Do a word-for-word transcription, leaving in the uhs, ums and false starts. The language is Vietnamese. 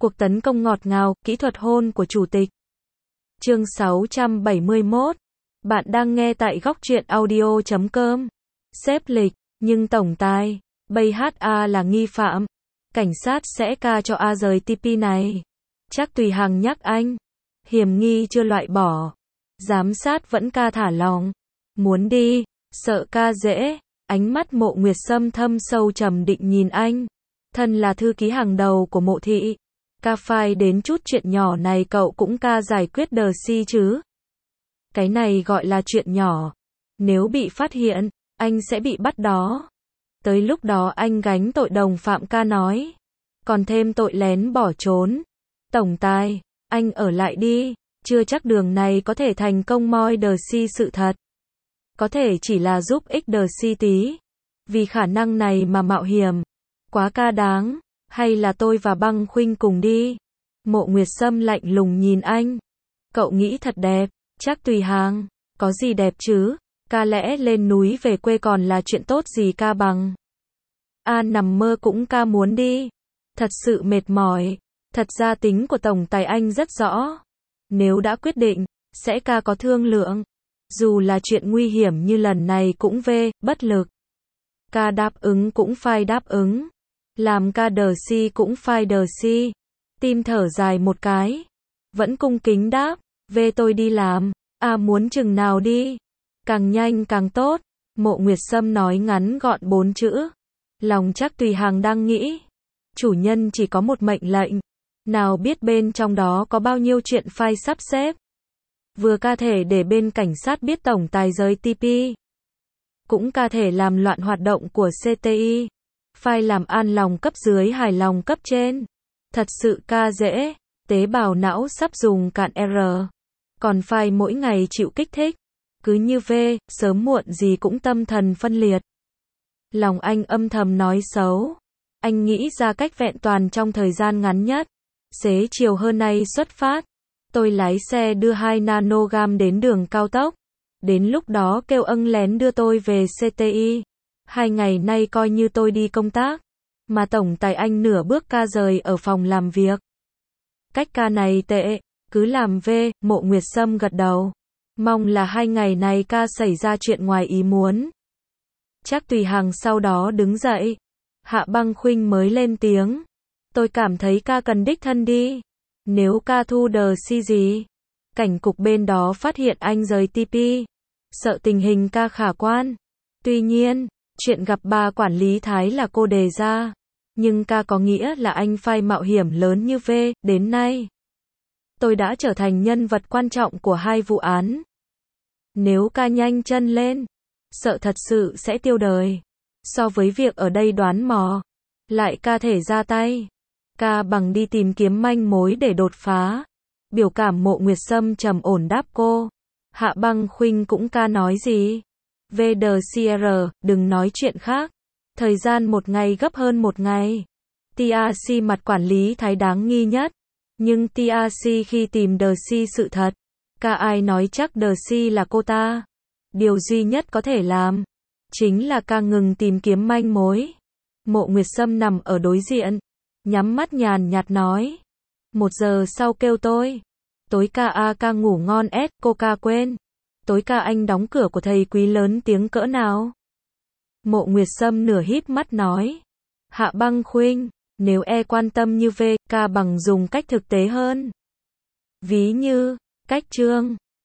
Cuộc tấn công ngọt ngào, kỹ thuật hôn của chủ tịch. Chương sáu trăm bảy mươi mốt. Bạn đang nghe tại góc truyện audio chấm com. Xếp lịch, nhưng tổng tài, bây hát a là nghi phạm. Cảnh sát sẽ ca cho A rời tê pê này. Chắc Tùy Hằng nhắc anh. Hiểm nghi chưa loại bỏ. Giám sát vẫn ca thả lòng. Muốn đi, sợ ca dễ. Ánh mắt Mộ Nguyệt Sâm thâm sâu trầm định nhìn anh. Thân là thư ký hàng đầu của Mộ thị. Ca phai đến chút chuyện nhỏ này cậu cũng ca giải quyết đờ si chứ. Cái này gọi là chuyện nhỏ. Nếu bị phát hiện, anh sẽ bị bắt đó. Tới lúc đó anh gánh tội đồng phạm, ca nói. Còn thêm tội lén bỏ trốn. Tổng tài, anh ở lại đi. Chưa chắc đường này có thể thành công moi đờ si sự thật. Có thể chỉ là giúp ích đờ si tí. Vì khả năng này mà mạo hiểm. Quá ca đáng. Hay là tôi và Băng Khuynh cùng đi? Mộ Nguyệt Sâm lạnh lùng nhìn anh. Cậu nghĩ thật đẹp. Chắc Tùy Hằng. Có gì đẹp chứ? Ca lẽ lên núi về quê còn là chuyện tốt gì ca bằng. An nằm mơ cũng ca muốn đi. Thật sự mệt mỏi. Thật ra tính của tổng tài anh rất rõ. Nếu đã quyết định, sẽ ca có thương lượng. Dù là chuyện nguy hiểm như lần này cũng về, bất lực. Ca đáp ứng cũng phải đáp ứng. Làm ca đờ si cũng phải đờ si. Tim thở dài một cái. Vẫn cung kính đáp. Về tôi đi làm. À muốn chừng nào đi. Càng nhanh càng tốt. Mộ Nguyệt Sâm nói ngắn gọn bốn chữ. Lòng chắc Tùy Hằng đang nghĩ. Chủ nhân chỉ có một mệnh lệnh. Nào biết bên trong đó có bao nhiêu chuyện phải sắp xếp. Vừa ca thể để bên cảnh sát biết tổng tài rời tê pê. Cũng ca thể làm loạn hoạt động của xê tê i. Phải làm an lòng cấp dưới hài lòng cấp trên. Thật sự ca dễ. Tế bào não sắp dùng cạn R. Còn phải mỗi ngày chịu kích thích. Cứ như về, sớm muộn gì cũng tâm thần phân liệt. Lòng anh âm thầm nói xấu. Anh nghĩ ra cách vẹn toàn trong thời gian ngắn nhất. Xế chiều hơn nay xuất phát. Tôi lái xe đưa hai nanogam đến đường cao tốc. Đến lúc đó kêu âng lén đưa tôi về xê tê i. Hai ngày nay coi như tôi đi công tác. Mà tổng tài anh nửa bước ca rời ở phòng làm việc. Cách ca này tệ. Cứ làm về, Mộ Nguyệt Sâm gật đầu. Mong là hai ngày này ca xảy ra chuyện ngoài ý muốn. Chắc Tùy Hằng sau đó đứng dậy. Hạ Băng Khuynh mới lên tiếng. Tôi cảm thấy ca cần đích thân đi. Nếu ca thu đờ si gì. Cảnh cục bên đó phát hiện anh rời tê pê. Sợ tình hình ca khả quan. Tuy nhiên, chuyện gặp bà quản lý Thái là cô đề ra. Nhưng ca có nghĩa là anh phải mạo hiểm lớn như về, đến nay. Tôi đã trở thành nhân vật quan trọng của hai vụ án. Nếu ca nhanh chân lên, sợ thật sự sẽ tiêu đời. So với việc ở đây đoán mò, lại ca thể ra tay. Ca bằng đi tìm kiếm manh mối để đột phá. Biểu cảm Mộ Nguyệt Sâm trầm ổn đáp cô. Hạ Băng Khuynh cũng ca nói gì? vê đê xê rờ, đừng nói chuyện khác. Thời gian một ngày gấp hơn một ngày. tê rờ xê mặt quản lý Thái đáng nghi nhất. Nhưng tê rờ xê khi tìm đờ si sự thật. Ca ai nói chắc đờ si là cô ta. Điều duy nhất có thể làm. Chính là ca ngừng tìm kiếm manh mối. Mộ Nguyệt Sâm nằm ở đối diện. Nhắm mắt nhàn nhạt nói. Một giờ sau kêu tôi. Tối ca a ca ngủ ngon ét, cô ca quên. Tối ca anh đóng cửa của thầy quý lớn tiếng cỡ nào? Mộ Nguyệt Sâm nửa híp mắt nói. Hạ Băng Khuynh, nếu e quan tâm như về, ca bằng dùng cách thực tế hơn. Ví như, cách chương.